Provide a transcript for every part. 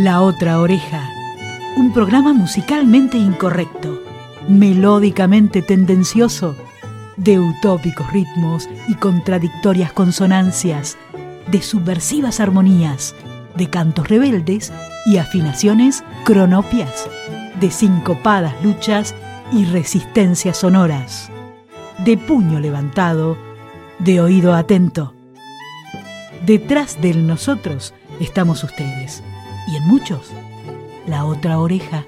La Otra Oreja, un programa musicalmente incorrecto, melódicamente tendencioso, de utópicos ritmos y contradictorias consonancias, de subversivas armonías, de cantos rebeldes y afinaciones cronopias, de sincopadas luchas y resistencias sonoras, de puño levantado, de oído atento. Detrás del nosotros estamos ustedes, y en muchos, la otra oreja.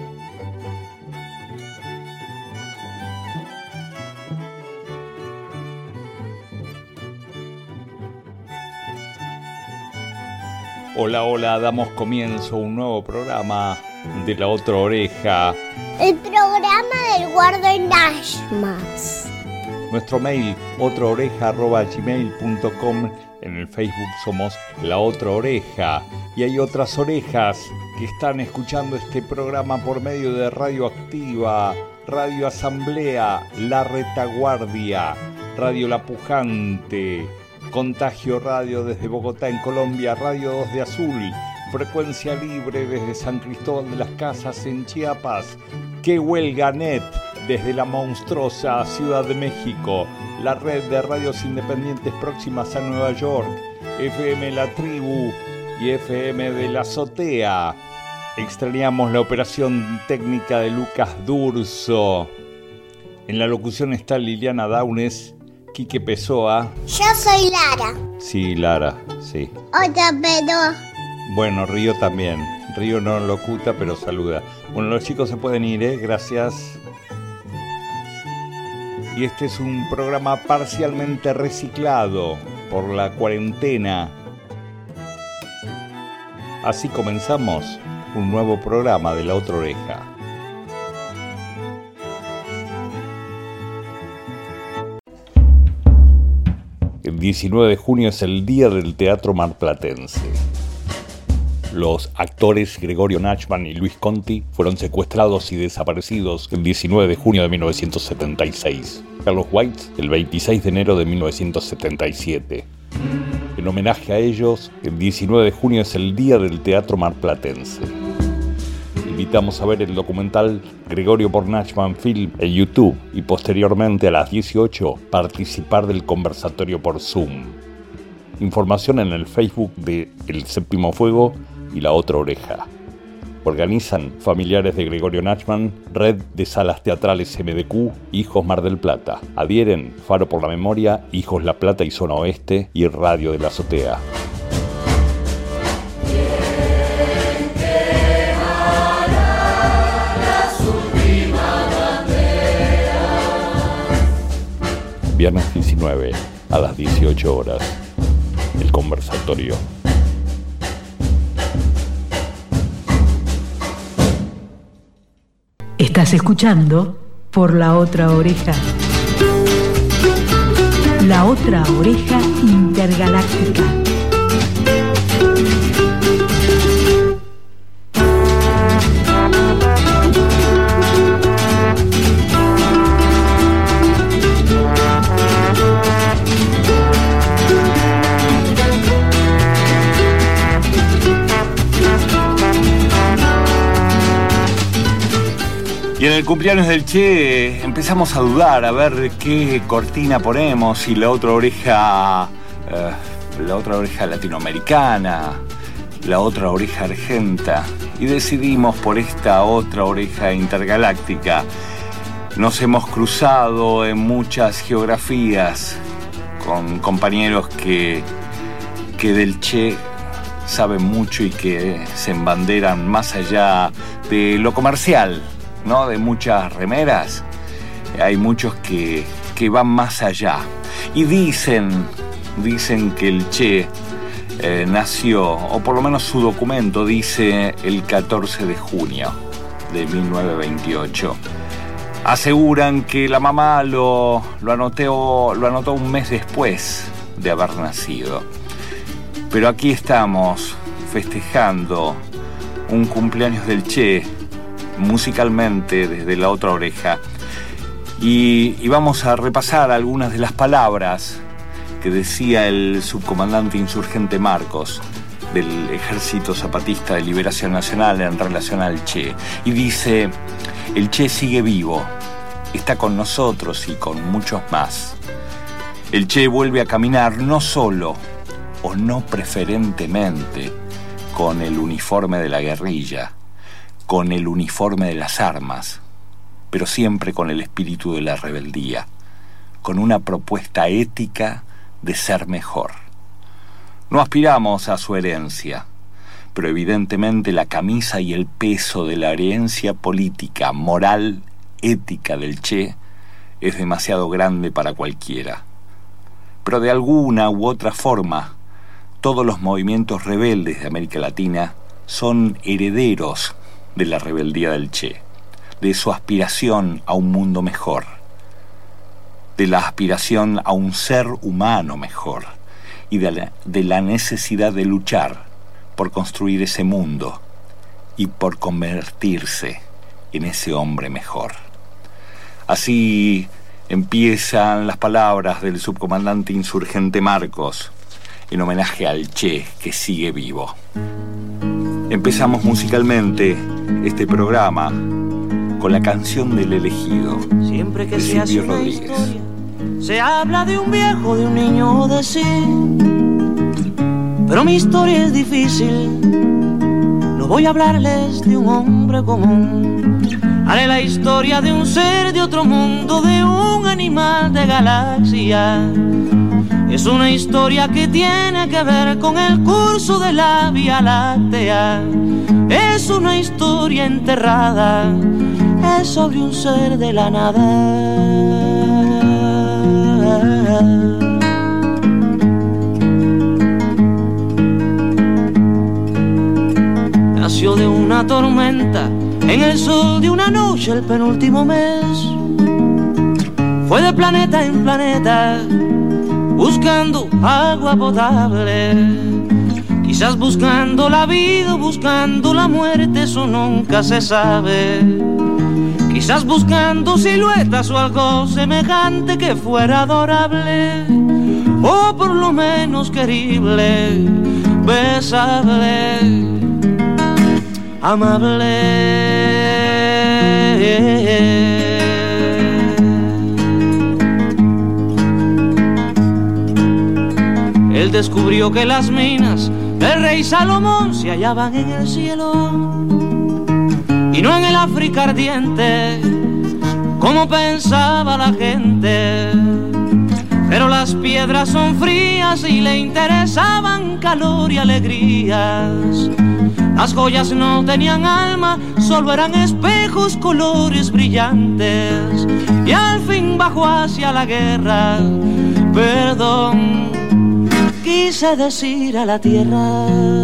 Hola, hola, damos comienzo a un nuevo programa de La Otra Oreja. El programa del Guardo en Ashmas. Nuestro mail, otraoreja@gmail.com. En el Facebook somos La Otra Oreja. Y hay otras orejas que están escuchando este programa por medio de Radio Activa, Radio Asamblea, La Retaguardia, Radio La Pujante, Contagio Radio desde Bogotá en Colombia, Radio 2 de Azul, Frecuencia Libre desde San Cristóbal de las Casas en Chiapas, Que Huelga Net desde la monstruosa Ciudad de México, la red de radios independientes próximas a Nueva York, FM La Tribu y FM de la Azotea. Extrañamos la operación técnica de Lucas Durso. En la locución está Liliana Daunes, Quique Pessoa. Yo soy Lara. Sí, Lara, sí. Otra pero. Bueno, Río también. Río no locuta, pero saluda. Bueno, los chicos se pueden ir, gracias. Y este es un programa parcialmente reciclado por la cuarentena. Así comenzamos un nuevo programa de La Otra Oreja. El 19 de junio es el Día del Teatro Marplatense. Los actores Gregorio Nachman y Luis Conti fueron secuestrados y desaparecidos el 19 de junio de 1976. Carlos White el 26 de enero de 1977. En homenaje a ellos, el 19 de junio es el Día del Teatro Marplatense. Invitamos a ver el documental Gregorio por Nachman Film en YouTube y posteriormente a las 18 participar del conversatorio por Zoom. Información en el Facebook de El Séptimo Fuego y La Otra Oreja. Organizan familiares de Gregorio Nachman, Red de Salas Teatrales MDQ, Hijos Mar del Plata. Adhieren Faro por la Memoria, Hijos La Plata y Zona Oeste y Radio de la Azotea. Viernes 19 a las 18 horas. El conversatorio. Estás escuchando por La Otra Oreja. La Otra Oreja Intergaláctica. Y en el cumpleaños del Che empezamos a dudar, a ver qué cortina ponemos, si la otra oreja latinoamericana, la otra oreja argenta, y decidimos por esta otra oreja intergaláctica. Nos hemos cruzado en muchas geografías con compañeros que del Che saben mucho y que se embanderan más allá de lo comercial, ¿no? De muchas remeras, hay muchos que van más allá y dicen que el Che nació, o por lo menos su documento dice el 14 de junio de 1928. Aseguran que la mamá lo anotó un mes después de haber nacido. Pero aquí estamos festejando un cumpleaños del Che musicalmente desde La Otra Oreja y vamos a repasar algunas de las palabras que decía el subcomandante insurgente Marcos del Ejército Zapatista de Liberación Nacional en relación al Che. Y dice, el Che sigue vivo, está con nosotros y con muchos más. El Che vuelve a caminar no solo, o no preferentemente, con el uniforme de la guerrilla, con el uniforme de las armas, pero siempre con el espíritu de la rebeldía, con una propuesta ética de ser mejor. No aspiramos a su herencia, pero evidentemente la camisa y el peso de la herencia política, moral, ética del Che es demasiado grande para cualquiera. Pero de alguna u otra forma, todos los movimientos rebeldes de América Latina son herederos de la rebeldía del Che, de su aspiración a un mundo mejor, de la aspiración a un ser humano mejor y de la necesidad de luchar por construir ese mundo y por convertirse en ese hombre mejor. Así empiezan las palabras del subcomandante insurgente Marcos en homenaje al Che que sigue vivo. Empezamos musicalmente este programa con la canción del elegido. Siempre que se hace una historia, se habla de un viejo, de un niño o de sí. Pero mi historia es difícil, no voy a hablarles de un hombre común. Haré la historia de un ser de otro mundo, de un animal de galaxia. Es una historia que tiene que ver con el curso de la Vía Láctea. Es una historia enterrada, es sobre un ser de la nada. Nació de una tormenta, en el sol de una noche el penúltimo mes. Fue de planeta en planeta, buscando agua potable. Quizás buscando la vida, buscando la muerte, eso nunca se sabe. Quizás buscando siluetas o algo semejante que fuera adorable, o por lo menos querible, besable, amable. Él descubrió que las minas del rey Salomón se hallaban en el cielo y no en el África ardiente, como pensaba la gente. Pero las piedras son frías y le interesaban calor y alegrías. Las joyas no tenían alma, solo eran espejos, colores brillantes. Y al fin bajó hacia la guerra, perdón, quise decir a la tierra.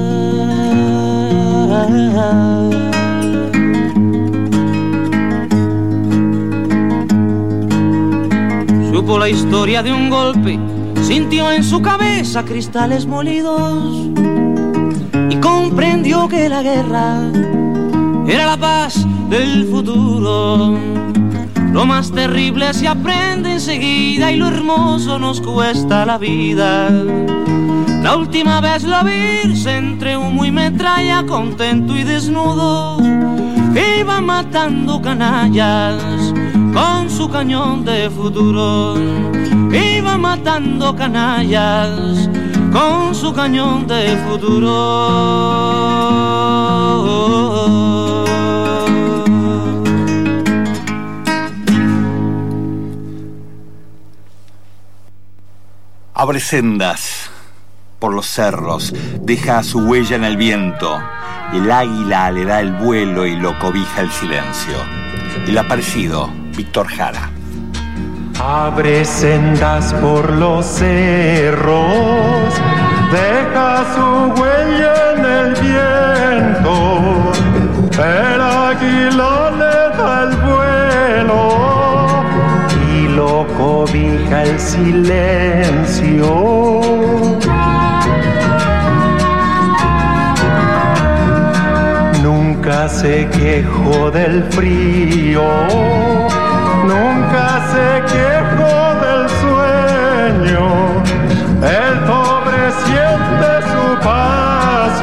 Supo la historia de un golpe, sintió en su cabeza cristales molidos y comprendió que la guerra era la paz del futuro. Lo más terrible se aprende enseguida y lo hermoso nos cuesta la vida. La última vez lo vi entre humo y metralla, contento y desnudo, iba matando canallas con su cañón de futuro. Iba matando canallas con su cañón de futuro. Abre sendas por los cerros, deja su huella en el viento. El águila le da el vuelo y lo cobija el silencio. El aparecido, Víctor Jara. Abre sendas por los cerros, deja su huella en el viento. El águila le da el vuelo y lo cobija el silencio. Nunca se quejó del frío, nunca se quejó del sueño. El pobre siente su paz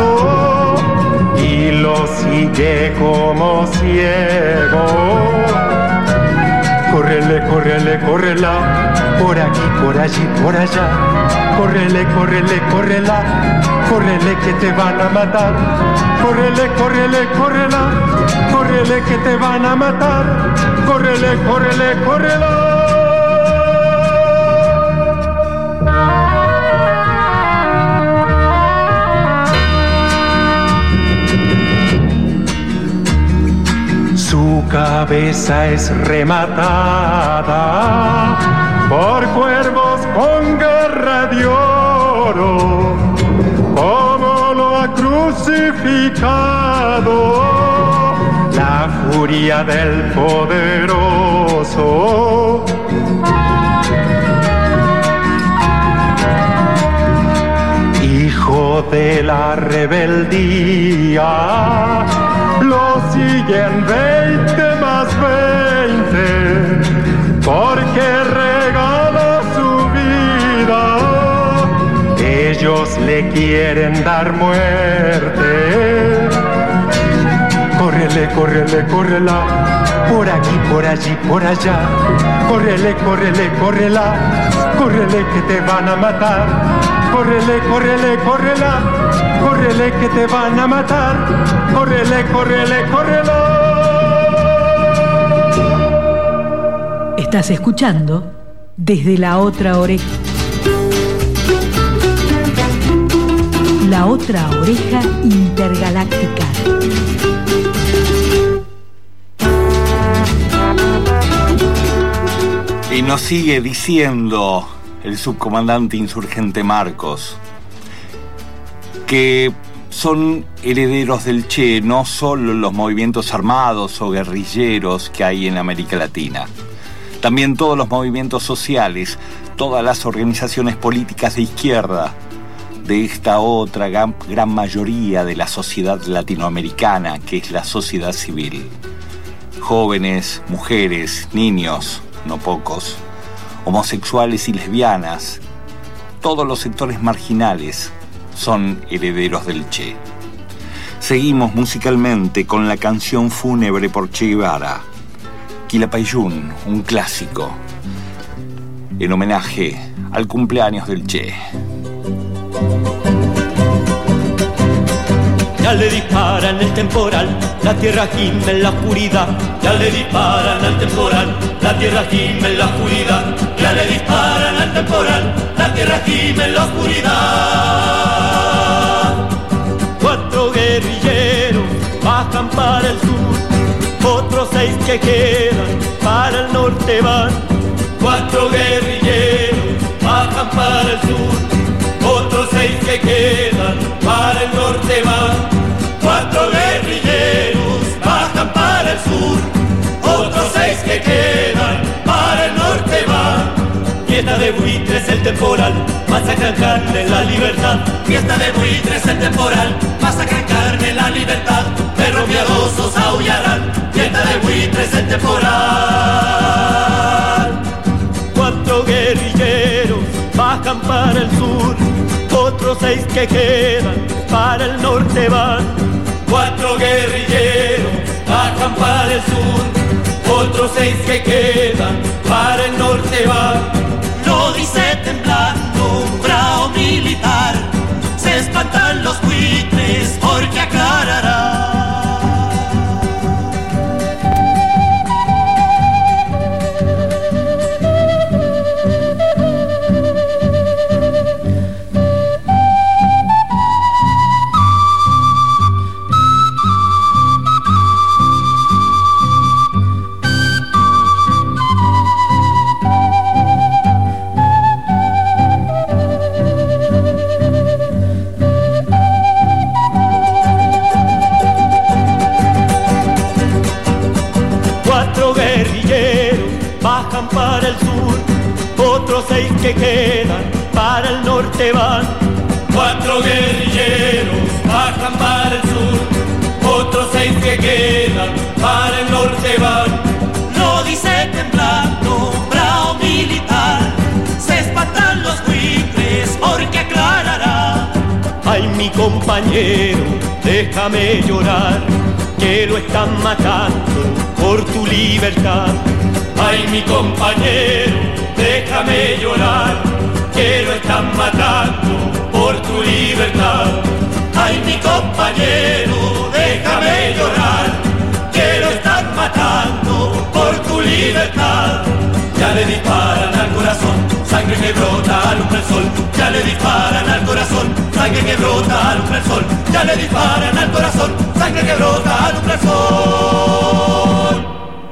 córrela, por aquí, por allí, por allá. Córrele, córrele, córrela, córrele que te van a matar. Córrele, córrele, córrela, córrele que te van a matar. Córrele, córrele, córrela. Su cabeza es rematada por cuervos con garra de oro, como lo ha crucificado la furia del poderoso. Hijo de la rebeldía, lo siguen 20 más 20, porque regala su vida. Ellos le quieren dar muerte. Córrele, córrele, córrela, por aquí, por allí, por allá. Córrele, córrele, córrela, córrele que te van a matar. Córrele, córrele, córrela, córrele que te van a matar. Córrele, córrele, córrela. Estás escuchando Desde la Otra Oreja. La Otra Oreja Intergaláctica. Y nos sigue diciendo el subcomandante insurgente Marcos que son herederos del Che no solo los movimientos armados o guerrilleros que hay en América Latina, también todos los movimientos sociales, todas las organizaciones políticas de izquierda de esta otra gran mayoría de la sociedad latinoamericana, que es la sociedad civil. Jóvenes, mujeres, niños, no pocos, homosexuales y lesbianas, todos los sectores marginales son herederos del Che. Seguimos musicalmente con la canción fúnebre por Che Guevara, Quilapayún, un clásico, en homenaje al cumpleaños del Che. Ya le disparan el temporal, la tierra gime en la oscuridad. Ya le disparan al temporal, la tierra gime en la oscuridad. Ya le disparan al temporal, la tierra gime en la oscuridad. 4 guerrilleros bajan para el sur, otros 6 que quedan para el norte van. 4 guerrilleros bajan para el sur, otros 6 que quedan para el norte van. 4 guerrilleros bajan para el sur, otros 6 que quedan para el norte van. Fiesta de buitres el temporal, masacran carne la libertad. Fiesta de buitres el temporal, masacran carne la libertad. Perros miedosos aullarán, fiesta de buitres el temporal. 4 guerrilleros bajan para el sur, otros 6 que quedan para el norte van. 4 guerrilleros bajan para el sur, otros 6 que quedan para el norte van. Lo dice temblando un bravo militar, se espantan los buitres porque aclarará. Para el sur, otros 6 que quedan para el norte van. 4 guerrilleros bajan para el sur, otros 6 que quedan para el norte van. Lo dice temblando un bravo militar, se espantan los buitres porque aclarará. Ay, mi compañero, déjame llorar, que lo están matando por tu libertad. Ay, mi compañero, déjame llorar, que lo están matando por tu libertad. Ay, mi compañero, déjame llorar, que lo están matando por tu libertad. Ya le disparan al corazón, sangre que brota, alumbra el sol. Ya le disparan al corazón, sangre que brota, alumbra el sol. Ya le disparan al corazón, sangre que brota, alumbra el sol.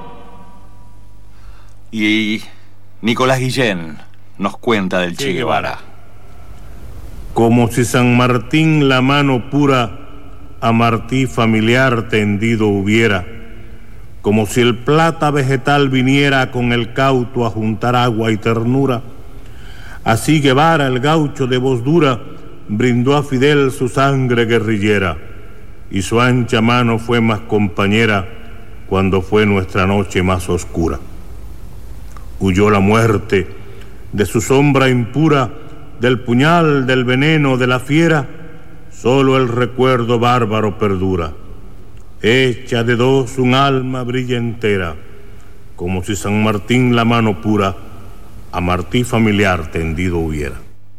Y Nicolás Guillén nos cuenta del Che Guevara. Como si San Martín la mano pura a Martí familiar tendido hubiera, como si el plata vegetal viniera con el cauto a juntar agua y ternura, así Guevara, el gaucho de voz dura, brindó a Fidel su sangre guerrillera, y su ancha mano fue más compañera cuando fue nuestra noche más oscura. Huyó la muerte de su sombra impura, del puñal, del veneno, de la fiera, solo el recuerdo bárbaro perdura. Hecha de dos un alma brilla entera, como si San Martín la mano pura a Martí familiar tendido hubiera.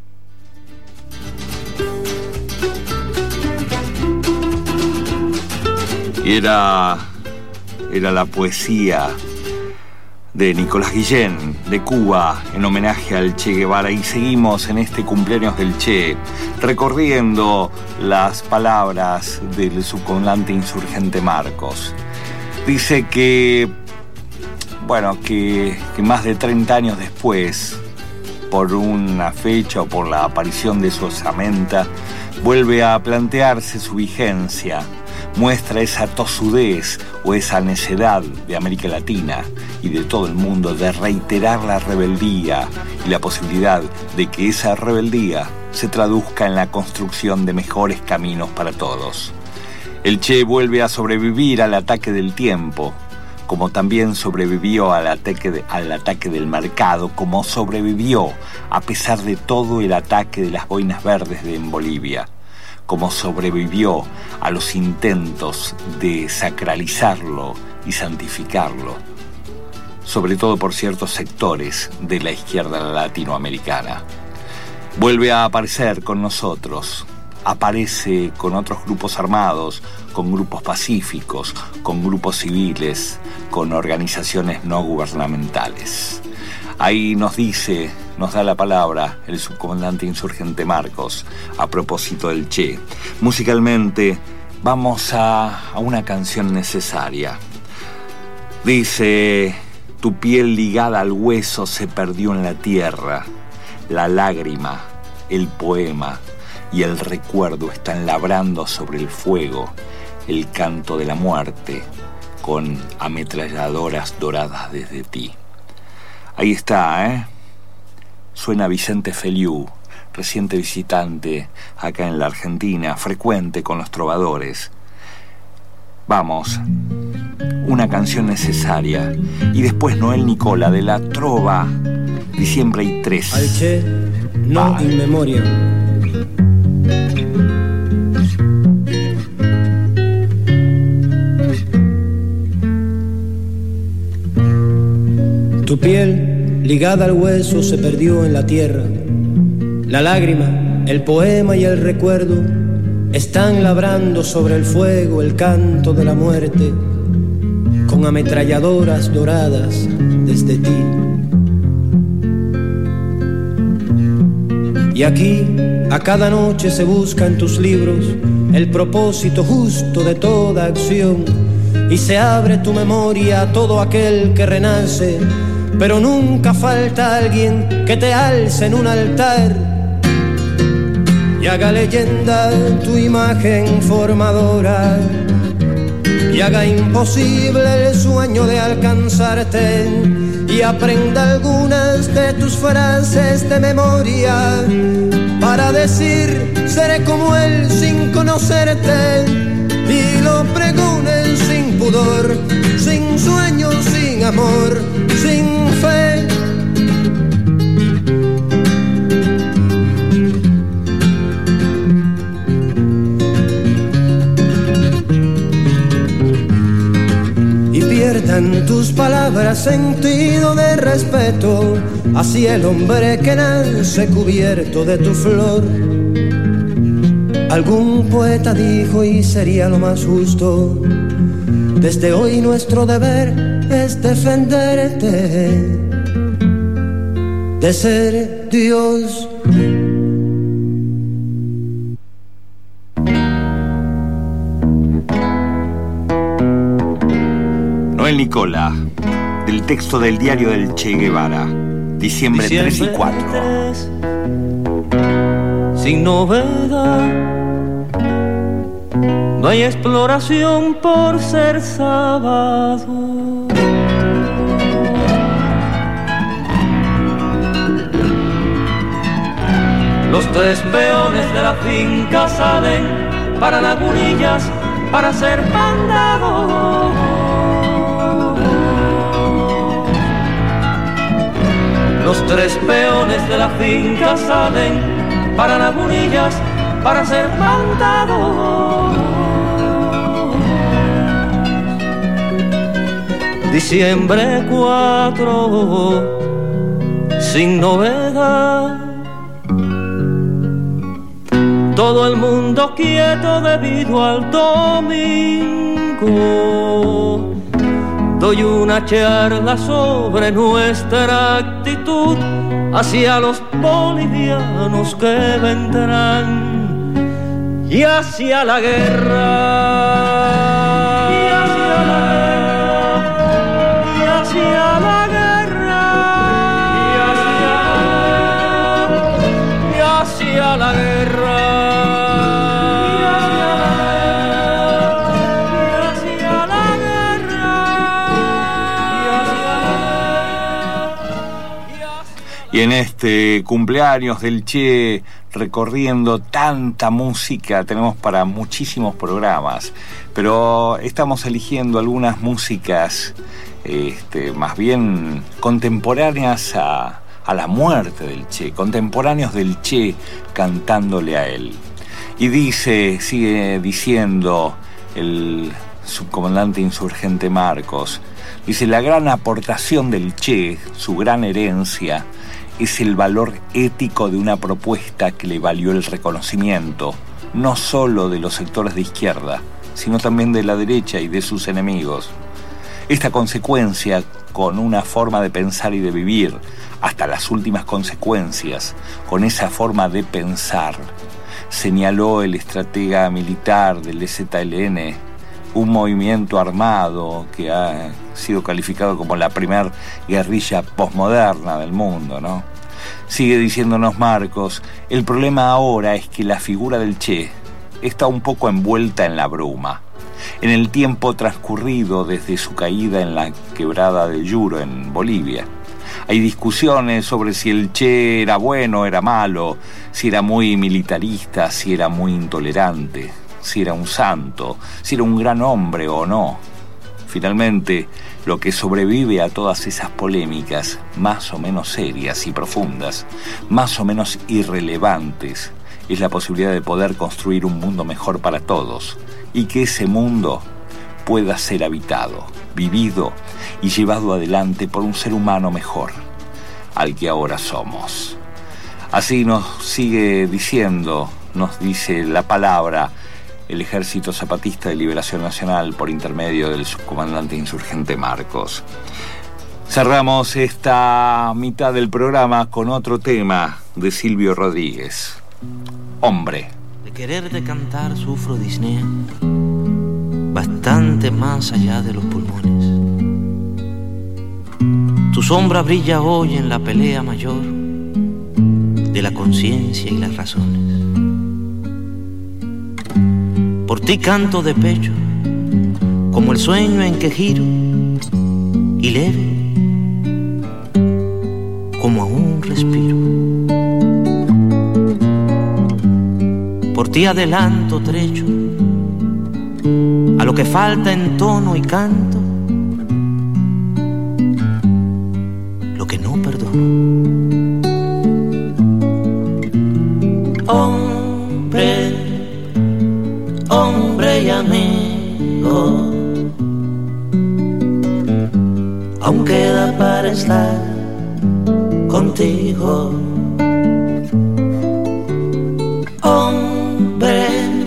Era la poesía de Nicolás Guillén, de Cuba, en homenaje al Che Guevara. Y seguimos en este cumpleaños del Che, recorriendo las palabras del subcomandante insurgente Marcos. Dice que más de 30 años después, por una fecha o por la aparición de su osamenta, vuelve a plantearse su vigencia. Muestra esa tosudez o esa necedad de América Latina y de todo el mundo de reiterar la rebeldía y la posibilidad de que esa rebeldía se traduzca en la construcción de mejores caminos para todos. El Che vuelve a sobrevivir al ataque del tiempo, como también sobrevivió al ataque del mercado, como sobrevivió a pesar de todo el ataque de las boinas verdes en Bolivia, como sobrevivió a los intentos de sacralizarlo y santificarlo, sobre todo por ciertos sectores de la izquierda latinoamericana. Vuelve a aparecer con nosotros, aparece con otros grupos armados, con grupos pacíficos, con grupos civiles, con organizaciones no gubernamentales. Ahí nos da la palabra el subcomandante insurgente Marcos a propósito del Che. Musicalmente vamos a una canción necesaria. Dice: tu piel ligada al hueso se perdió en la tierra, la lágrima, el poema y el recuerdo están labrando sobre el fuego el canto de la muerte con ametralladoras doradas desde ti. Ahí está, Suena Vicente Feliú, reciente visitante acá en la Argentina, frecuente con los trovadores. Vamos, una canción necesaria. Y después Noel Nicola, de la trova Diciembre hay 3. Al Che, no in memoria. Tu piel, ligada al hueso, se perdió en la tierra. La lágrima, el poema y el recuerdo están labrando sobre el fuego el canto de la muerte, con ametralladoras doradas desde ti. Y aquí, a cada noche se busca en tus libros el propósito justo de toda acción, y se abre tu memoria a todo aquel que renace, pero nunca falta alguien que te alce en un altar y haga leyenda tu imagen formadora, y haga imposible el sueño de alcanzarte, y aprenda algunas de tus frases de memoria, para decir seré como él sin conocerte, y lo pregonen sin pudor, sin sueños, sin amor, sin fe. Y pierdan tus palabras habrá sentido de respeto hacia el hombre que nace cubierto de tu flor. Algún poeta dijo, y sería lo más justo, desde hoy nuestro deber es defenderte de ser Dios. Noel Nicola, del texto del diario del Che Guevara, diciembre 3 y 4. Sin novedad, no hay exploración por ser sábado. Los tres peones de la finca salen para Lagunillas para ser mandados. Los tres peones de la finca salen para Lagunillas para ser mandados. Diciembre 4, sin novedad. Todo el mundo quieto debido al domingo. Doy una charla sobre nuestra actitud hacia los bolivianos que vendrán y hacia la guerra. Y en este cumpleaños del Che, recorriendo tanta música, tenemos para muchísimos programas, pero estamos eligiendo algunas músicas más bien contemporáneas a la muerte del Che, contemporáneos del Che cantándole a él. Y sigue diciendo el subcomandante insurgente Marcos, dice: la gran aportación del Che, su gran herencia, es el valor ético de una propuesta que le valió el reconocimiento, no solo de los sectores de izquierda, sino también de la derecha y de sus enemigos. Esta consecuencia, con una forma de pensar y de vivir, hasta las últimas consecuencias, con esa forma de pensar, señaló el estratega militar del EZLN, un movimiento armado que ha sido calificado como la primer guerrilla posmoderna del mundo, ¿no? Sigue diciéndonos Marcos: el problema ahora es que la figura del Che está un poco envuelta en la bruma. En el tiempo transcurrido desde su caída en la quebrada del Yuro en Bolivia, hay discusiones sobre si el Che era bueno o era malo, si era muy militarista, si era muy intolerante, si era un santo, si era un gran hombre o no. Finalmente, lo que sobrevive a todas esas polémicas, más o menos serias y profundas, más o menos irrelevantes, es la posibilidad de poder construir un mundo mejor para todos, y que ese mundo pueda ser habitado, vivido y llevado adelante por un ser humano mejor, al que ahora somos. Así nos sigue diciendo, nos dice la palabra, el Ejército Zapatista de Liberación Nacional por intermedio del subcomandante insurgente Marcos. Cerramos esta mitad del programa con otro tema de Silvio Rodríguez. Hombre. De quererte cantar sufro disnea, bastante más allá de los pulmones. Tu sombra brilla hoy en la pelea mayor de la conciencia y las razones. Por ti canto de pecho, como el sueño en que giro, y leve, como aún respiro. Por ti adelanto trecho, a lo que falta en tono y canto, lo que no perdono. Hombre y amigo, aunque Hombre,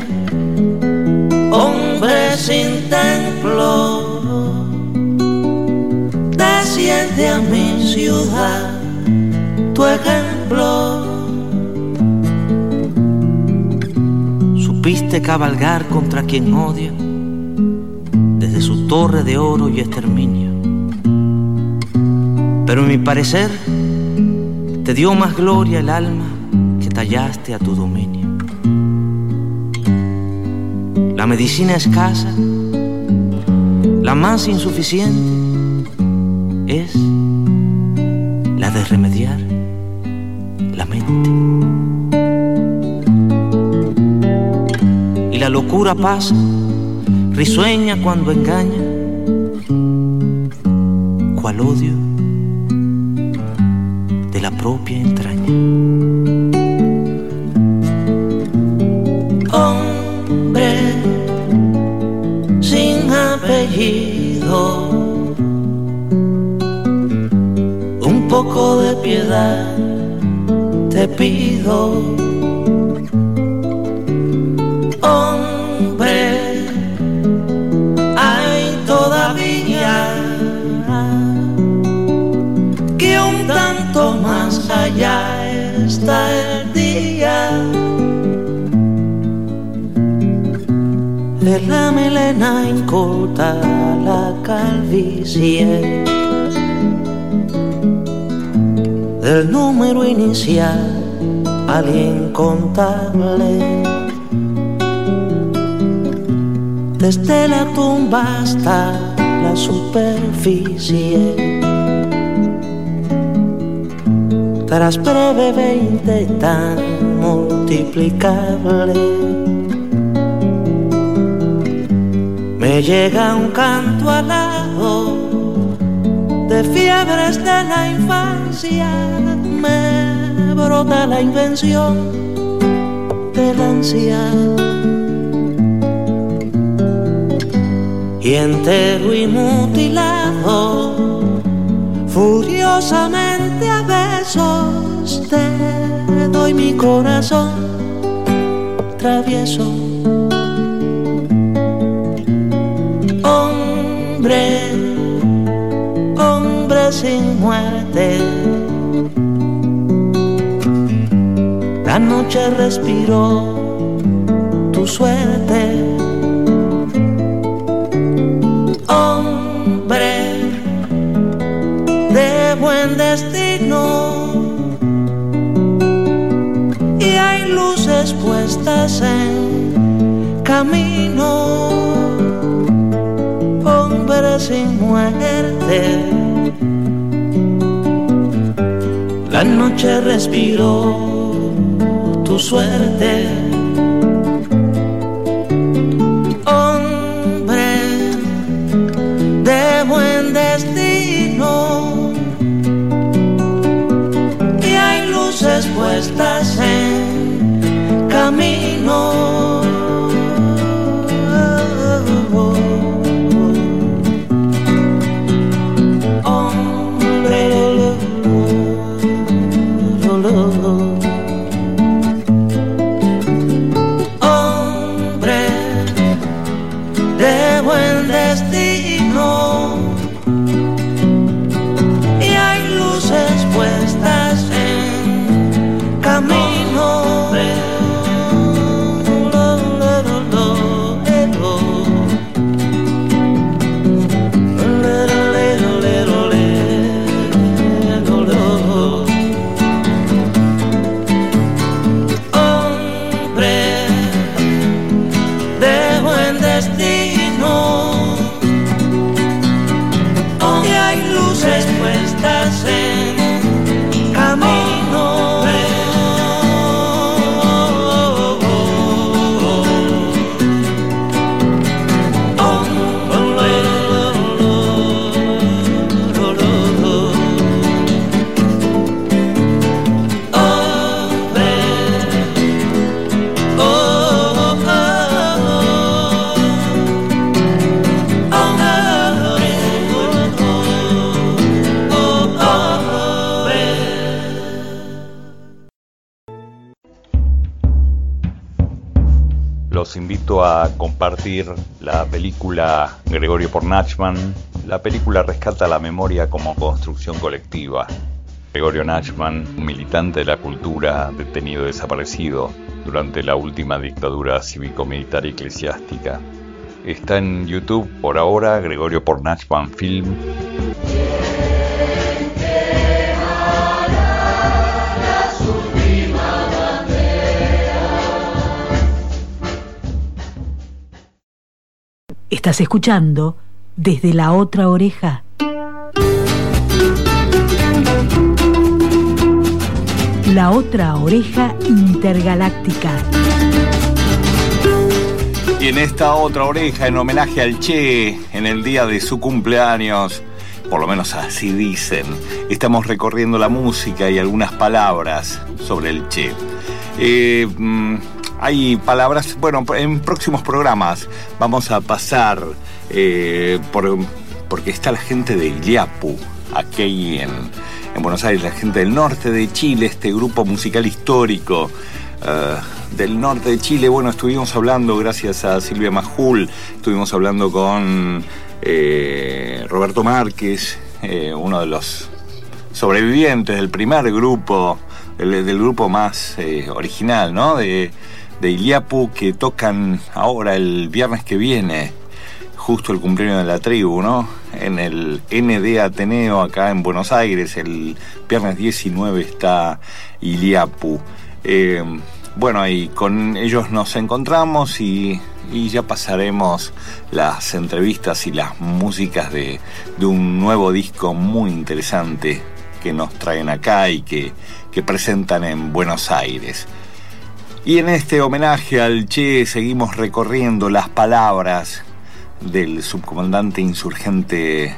hombre sin templo, desciende a mi ciudad tu ejemplo. Supiste cabalgar contra quien odia desde su torre de oro y exterminio, pero en mi parecer te dio más gloria el alma que tallaste a tu dominio. La medicina escasa, la más insuficiente, es la de remediar la mente. Y la locura pasa, risueña cuando engaña, cual odio de la propia entraña. Hombre sin apellido, un poco de piedad te pido. Hombre, hay todavía que un tanto más allá está el día de la melena inculta, la calvicie, del número inicial al incontable, desde la tumba hasta la superficie. Tras breve 20 tan multiplicable, me llega un canto alado de fiebres de la infancia, me brota la invención del anciano, y entero y mutilado, furiosamente a besos te doy mi corazón travieso. Hombre, hombre sin muerte, la noche respiró tu suerte. Hombre de buen destino, y hay luces puestas en camino. Hombre sin muerte, la noche respiró tu suerte. Hombre de buen destino, y hay luces puestas en camino. Hombre de buen destino, y hay luces puestas en camino. los invito a compartir la película Gregorio por Nachman. La película rescata la memoria como construcción colectiva. Gregorio Nachman, un militante de la cultura, detenido desaparecido durante la última dictadura cívico-militar y eclesiástica. Está en YouTube por ahora, Gregorio por Nachman Film. Estás escuchando Desde la Otra Oreja. La Otra Oreja Intergaláctica. Y en esta otra oreja, en homenaje al Che, en el día de su cumpleaños, por lo menos así dicen, estamos recorriendo la música y algunas palabras sobre el Che. Hay palabras, bueno, en próximos programas vamos a pasar porque está la gente de Iliapu, aquí en Buenos Aires, la gente del norte de Chile, este grupo musical histórico del norte de Chile. Bueno, estuvimos hablando, gracias a Silvia Majul, estuvimos hablando con Roberto Márquez, uno de los sobrevivientes del primer grupo, del grupo más original, ¿no? De Iliapu, que tocan ahora el viernes que viene, justo el cumpleaños de la tribu, ¿no? En el ND Ateneo, acá en Buenos Aires, el viernes 19 está Iliapu. Bueno, ahí con ellos nos encontramos y ya pasaremos las entrevistas y las músicas de un nuevo disco muy interesante que nos traen acá y que presentan en Buenos Aires. Y en este homenaje al Che seguimos recorriendo las palabras del subcomandante insurgente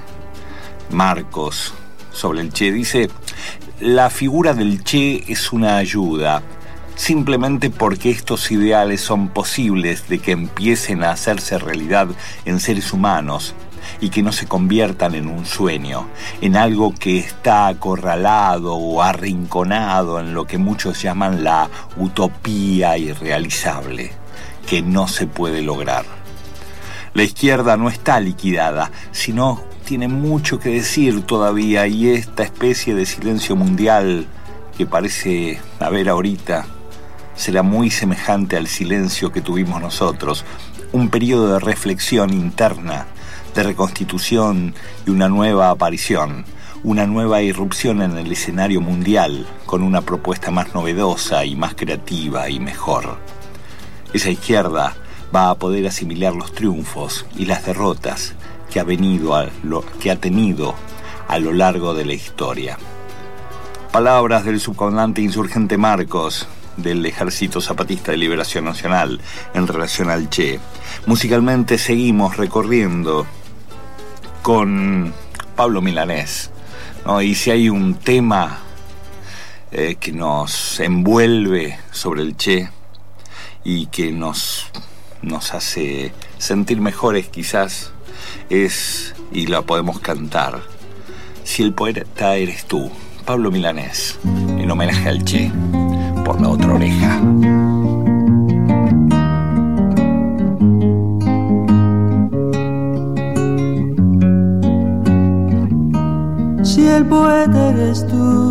Marcos sobre el Che. Dice: la figura del Che es una ayuda, simplemente porque estos ideales son posibles de que empiecen a hacerse realidad en seres humanos y que no se conviertan en un sueño, en algo que está acorralado o arrinconado en lo que muchos llaman la utopía irrealizable, que no se puede lograr. La izquierda no está liquidada, sino tiene mucho que decir todavía, y esta especie de silencio mundial que parece haber ahorita será muy semejante al silencio que tuvimos nosotros, un periodo de reflexión interna, de reconstitución y una nueva aparición, una nueva irrupción en el escenario mundial, con una propuesta más novedosa y más creativa y mejor. Esa izquierda va a poder asimilar los triunfos y las derrotas que ha tenido a lo largo de la historia. Palabras del subcomandante insurgente Marcos, del Ejército Zapatista de Liberación Nacional, en relación al Che. Musicalmente seguimos recorriendo con Pablo Milanés, ¿no? Y si hay un tema que nos envuelve sobre el Che y que nos hace sentir mejores, quizás es, y la podemos cantar, Si el poeta eres tú, Pablo Milanés, en homenaje al Che, por la otra oreja. Si el poeta eres tú,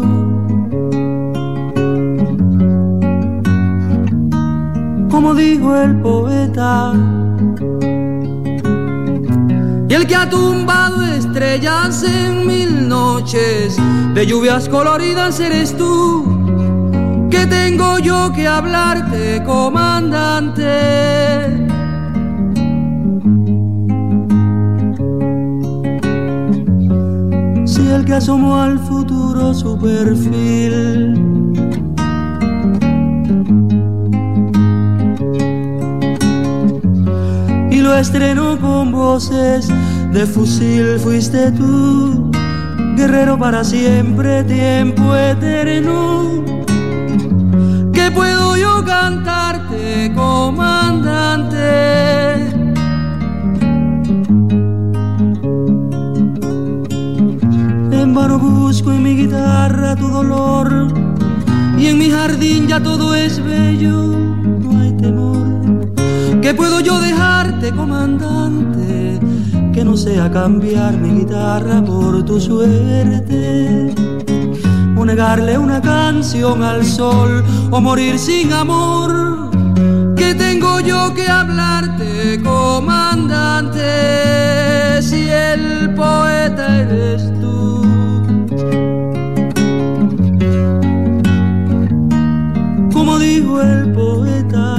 como dijo el poeta, y el que ha tumbado estrellas en 1000 noches de lluvias coloridas eres tú. ¿Qué tengo yo que hablarte, comandante? Si el que asomó al futuro su perfil y lo estrenó con voces de fusil fuiste tú, guerrero para siempre, tiempo eterno. ¿Qué puedo yo cantarte, comandante? En vano busco en mi guitarra tu dolor, y en mi jardín ya todo es bello, no hay temor. ¿Qué puedo yo dejarte, comandante? Que no sea cambiar mi guitarra por tu suerte, o negarle una canción al sol, o morir sin amor. ¿Qué tengo yo que hablarte, comandante, si el poeta eres tú? Como dijo el poeta,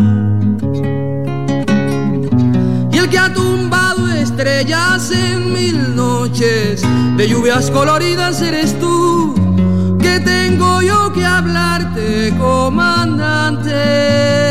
y el que ha tumbado estrellas en 1000 noches de lluvias coloridas eres tú. ¿Qué tengo yo que hablarte, comandante?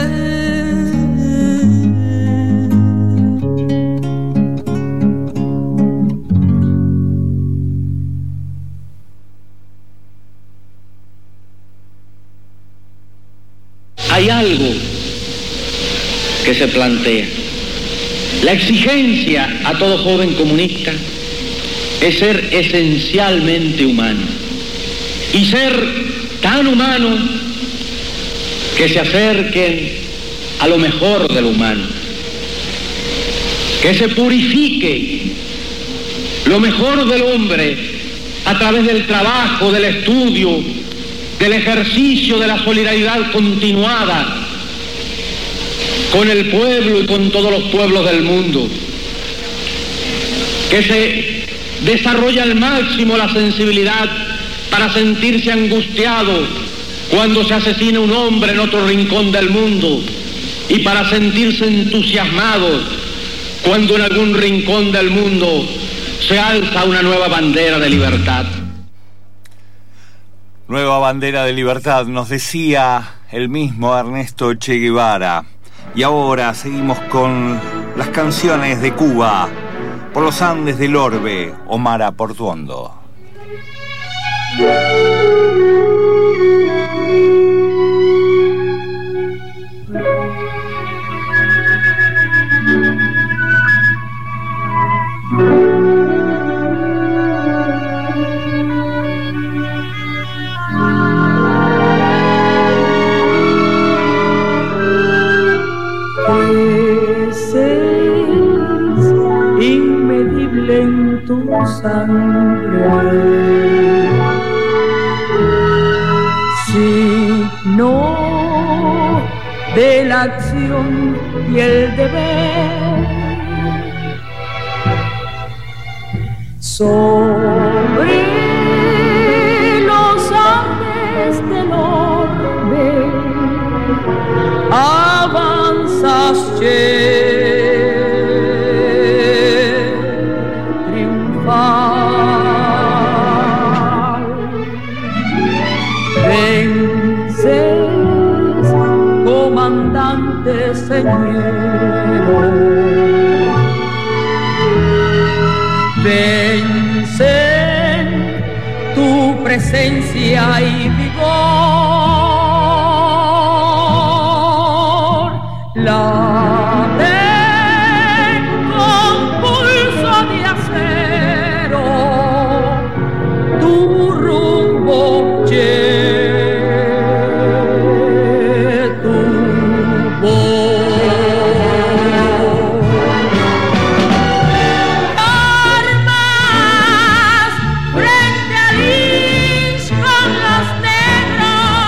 Hay algo que se plantea. La exigencia a todo joven comunista es ser esencialmente humano y ser tan humano que se acerquen a lo mejor de lo humano, que se purifique lo mejor del hombre a través del trabajo, del estudio, del ejercicio de la solidaridad continuada con el pueblo y con todos los pueblos del mundo, que se desarrolle al máximo la sensibilidad para sentirse angustiado cuando se asesina un hombre en otro rincón del mundo y para sentirse entusiasmado cuando en algún rincón del mundo se alza una nueva bandera de libertad. Nueva bandera de libertad, nos decía el mismo Ernesto Che Guevara. Y ahora seguimos con las canciones de Cuba. Por los Andes del Orbe, Omar Portuondo. En tu sangre, signo de la acción y el deber, sobre los Andes del Orbe avanzas, vences, comandante señero, vencen tu presencia y vigor, laten con pulso de acero tu rumbo, tu voz. Armas frente al Lynch con los negros,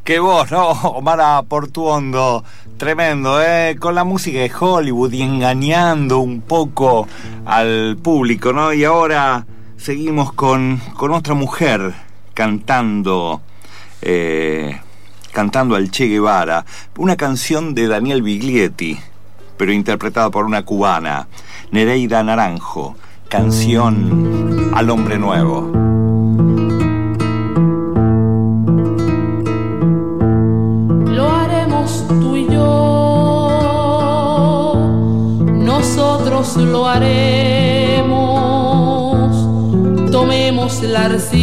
Qué voz, ¿no? Omar Portuondo, tremendo, con la música de Hollywood y engañando un poco al público, ¿no? Y ahora seguimos con otra mujer cantando al Che Guevara, una canción de Daniel Biglietti, pero interpretada por una cubana, Nereida Naranjo, canción al hombre nuevo. Lo haremos tú y yo, nosotros lo haremos, tomemos la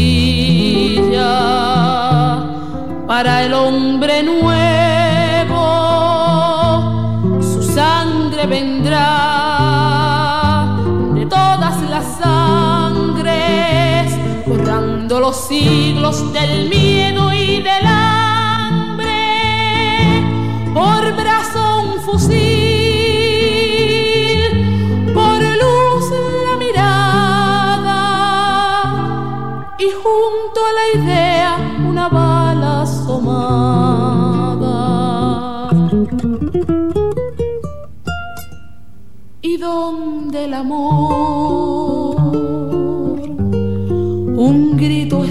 arcilla para el hombre nuevo, su sangre vendrá de todas las sangres, borrando los siglos del miedo y del hambre, por brazo un fusil, por luz la mirada y junto a la idea una bala asomada. Y donde el amor, un grito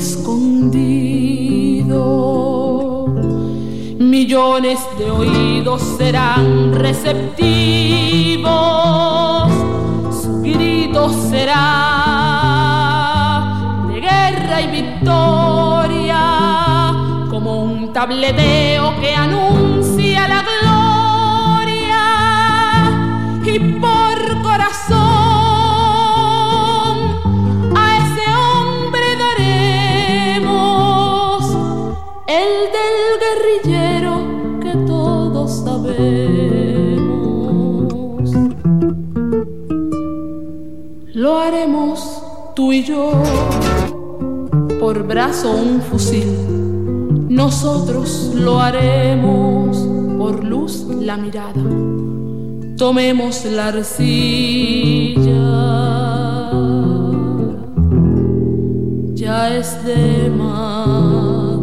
escondido, millones de oídos serán receptivos, su grito será de guerra y victoria, como un tableteo que anuncia la gloria, y por corazón a ese hombre daremos el del guerrillero que todos sabemos. Lo haremos tú y yo, por brazo un fusil, nosotros lo haremos, por luz la mirada, tomemos la arcilla, ya es de madrugada.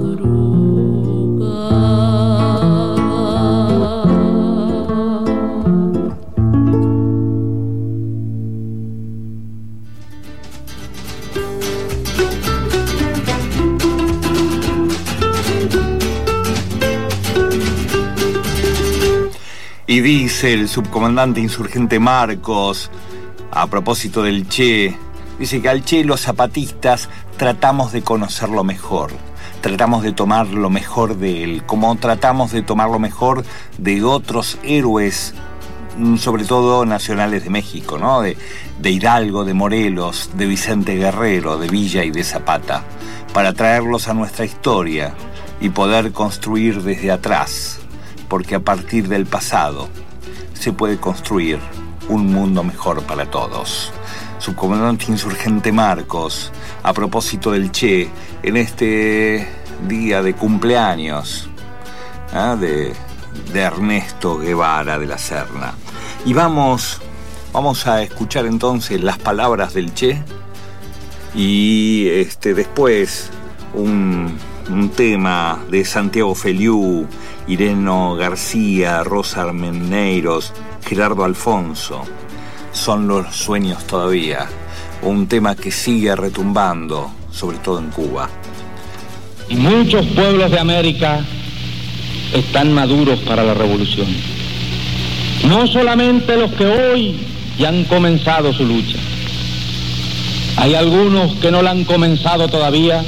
Y dice el subcomandante insurgente Marcos, a propósito del Che, dice que al Che los zapatistas tratamos de conocerlo mejor, tratamos de tomar lo mejor de él, como tratamos de tomar lo mejor de otros héroes, sobre todo nacionales de México, ¿no? De Hidalgo, de Morelos, de Vicente Guerrero, de Villa y de Zapata, para traerlos a nuestra historia y poder construir desde atrás, porque a partir del pasado se puede construir un mundo mejor para todos. Subcomandante insurgente Marcos, a propósito del Che, en este día de cumpleaños de Ernesto Guevara de la Serna. Y vamos a escuchar entonces las palabras del Che y después un tema de Santiago Feliú, Ireno García, Rosa Armeneiros, Gerardo Alfonso. Son los sueños todavía, un tema que sigue retumbando, sobre todo en Cuba. Muchos pueblos de América están maduros para la revolución. No solamente los que hoy ya han comenzado su lucha. Hay algunos que no la han comenzado todavía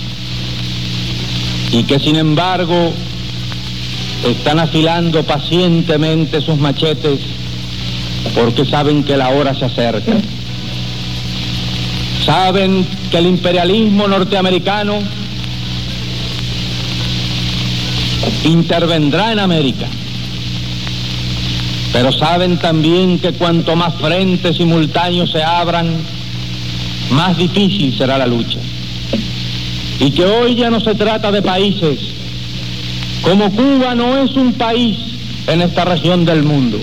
y que sin embargo están afilando pacientemente sus machetes porque saben que la hora se acerca. Saben que el imperialismo norteamericano intervendrá en América, pero saben también que cuanto más frentes simultáneos se abran, más difícil será la lucha. Y que hoy ya no se trata de países, como Cuba no es un país en esta región del mundo,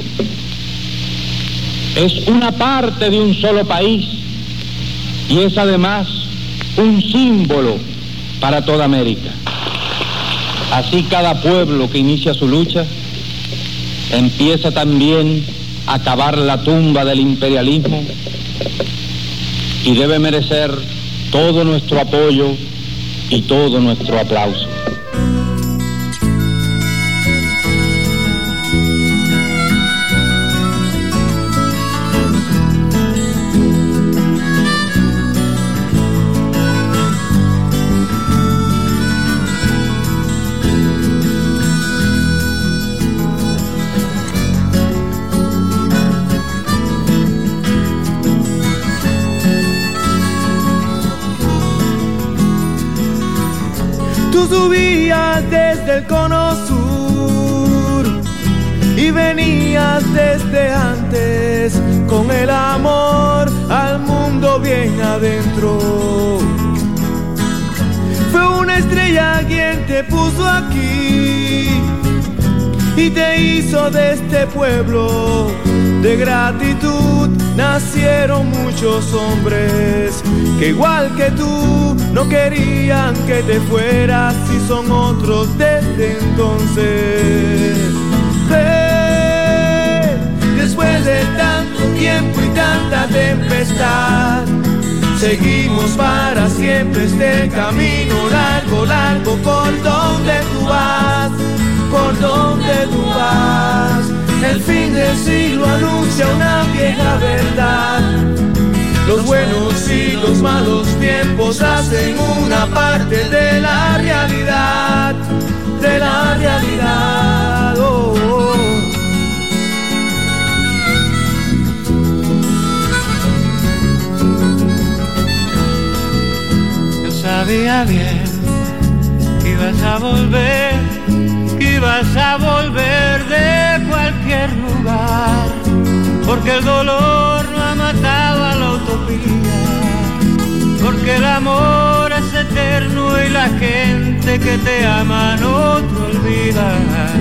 es una parte de un solo país y es además un símbolo para toda América. Así cada pueblo que inicia su lucha empieza también a cavar la tumba del imperialismo y debe merecer todo nuestro apoyo y todo nuestro aplauso. Tú subías desde el cono sur y venías desde antes con el amor al mundo bien adentro. Fue una estrella quien te puso aquí y te hizo de este pueblo. De gratitud nacieron muchos hombres que igual que tú no querían que te fueras y son otros desde entonces. Después de tanto tiempo y tanta tempestad, seguimos para siempre este camino largo, largo, por donde tú vas, por donde tú vas. El fin del siglo anuncia una vieja verdad. Los buenos y los malos tiempos hacen una parte de la realidad, de la realidad. Oh, oh. Yo sabía bien que ibas a volver, que ibas a volver de cualquier lugar, porque el dolor no ha matado a la utopía, porque el amor es eterno y la gente que te ama no te olvida.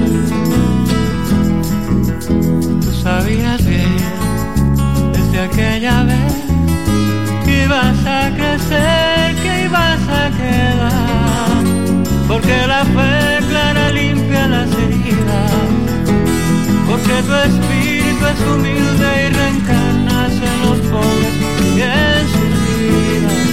Tú sabías bien desde aquella vez que ibas a crecer, que ibas a quedar, porque la fe clara limpia las heridas, porque tu espíritu es humilde y reencarnas en los pobres y en sus vidas.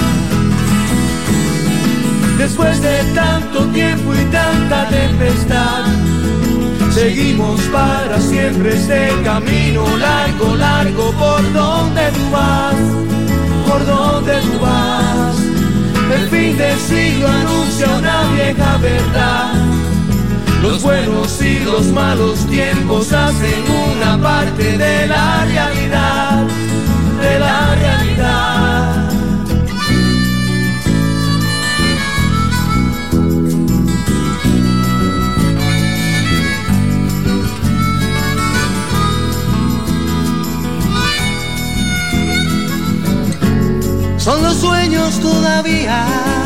Después de tanto tiempo y tanta tempestad, seguimos para siempre este camino largo, largo, por donde tú vas, por donde tú vas. El fin del siglo anuncia una vieja verdad. Los buenos y los malos tiempos hacen una parte de la realidad, de la realidad. Son los sueños todavía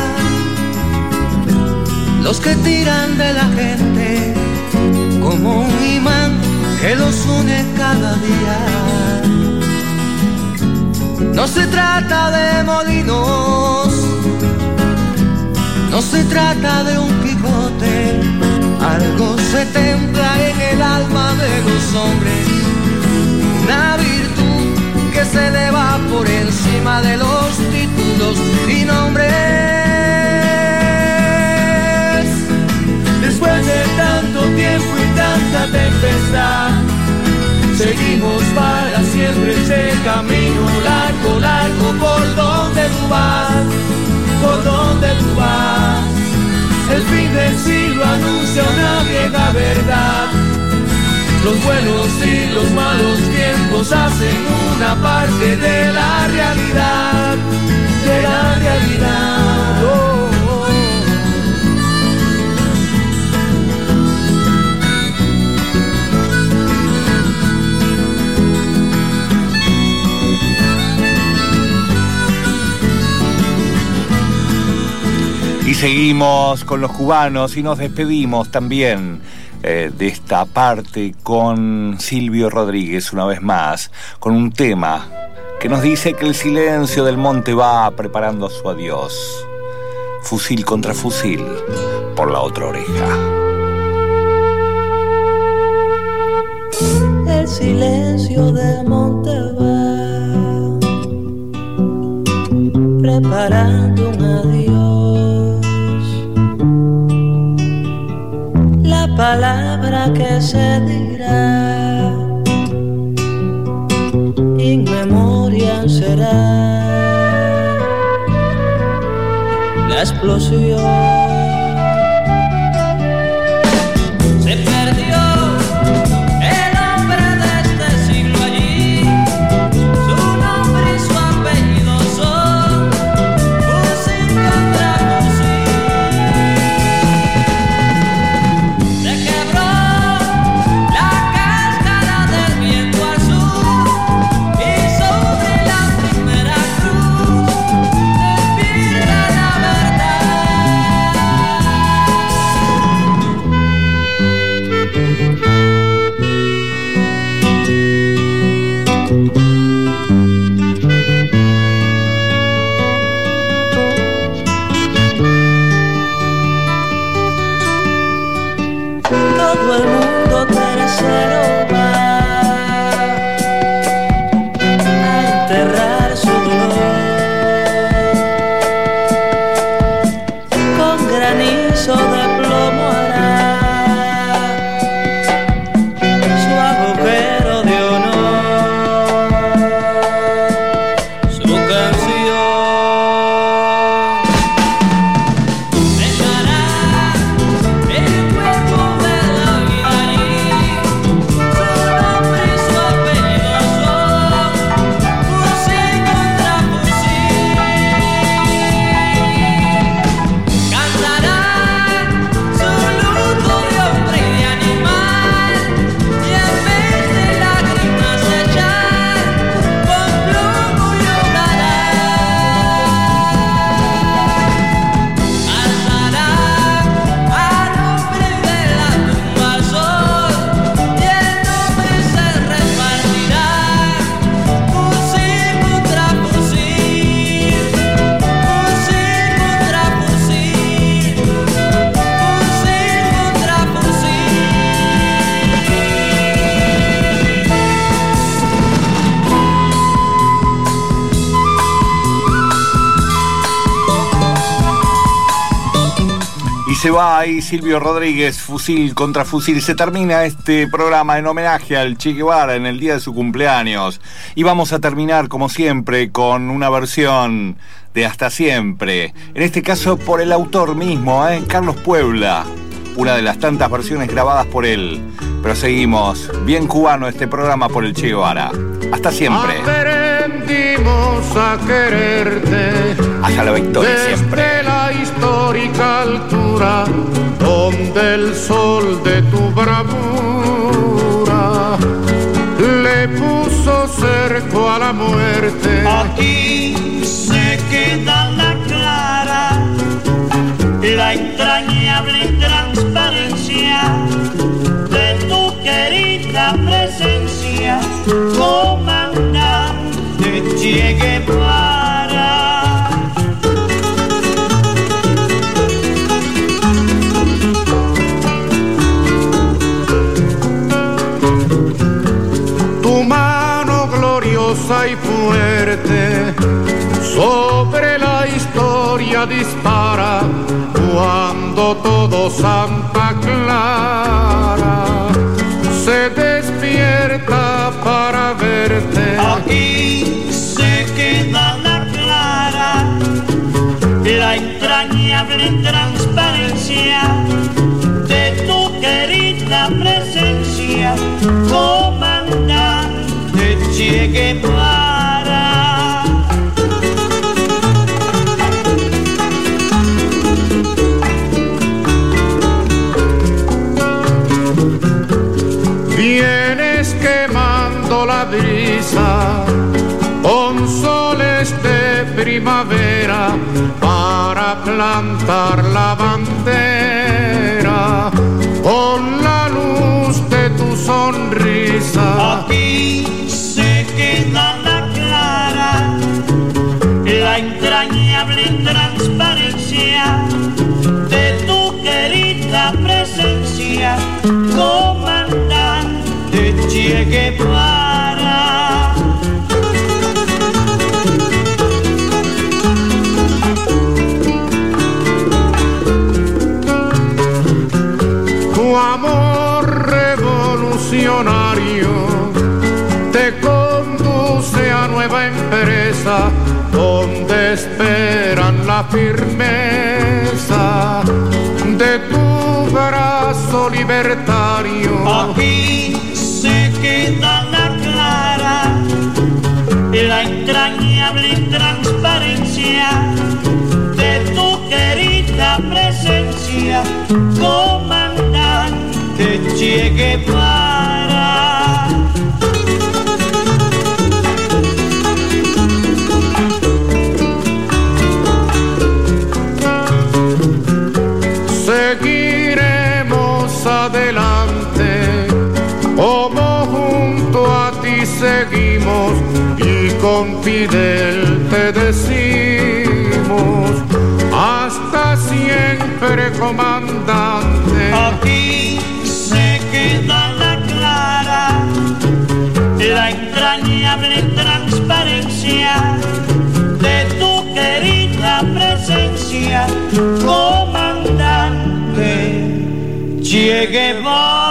los que tiran de la gente como un imán que los une cada día. No se trata de molinos, no se trata de un Quijote, algo se templa en el alma de los hombres, una virtud que se eleva por encima de los títulos y nombres. Después de tanto tiempo y tanta tempestad, seguimos para siempre ese camino largo, largo, por donde tú vas, por donde tú vas. El fin del siglo anuncia una vieja verdad. Los buenos y los malos tiempos hacen una parte de la realidad, de la realidad. Oh. Y seguimos con los cubanos y nos despedimos también de esta parte con Silvio Rodríguez una vez más, con un tema que nos dice que el silencio del monte va preparando su adiós. Fusil contra fusil, por la otra oreja. El silencio de monte va preparando un adiós. La palabra que se dirá in memoriam será la explosión. Se va ahí Silvio Rodríguez, Fusil contra fusil. Se termina este programa en homenaje al Che Guevara en el día de su cumpleaños. Y vamos a terminar, como siempre, con una versión de Hasta Siempre. En este caso por el autor mismo, Carlos Puebla. Una de las tantas versiones grabadas por él. Pero seguimos, bien cubano este programa por el Che Guevara. Hasta siempre. Aprendimos a quererte. Hasta la victoria siempre. Desde la histórica altura donde el sol de tu bravura le puso cerco a la muerte. Aquí se queda la clara, la entrañable transparencia de tu querida presencia, comandante Che Guevara. Tu mano gloriosa y fuerte sobre la historia dispara cuando todo Santa Clara se despierta para verte. Aquí se queda la clara, la entrañable transparencia de tu querida presencia, comandante Che Guevara. Vienes quemando la brisa con soles de primavera para plantar la bandera con la luz de tu sonrisa. Aquí se queda la clara, la entrañable transparencia la firmeza de tu brazo libertario. Aquí se queda la clara, la entrañable transparencia de tu querida presencia, comandante Che Guevara. Seguiremos adelante, como junto a ti seguimos, y con Fidel te decimos, hasta siempre, comandante. Aquí se queda la clara, la entrañable transparencia de tu querida presencia, comandante Che Guevara.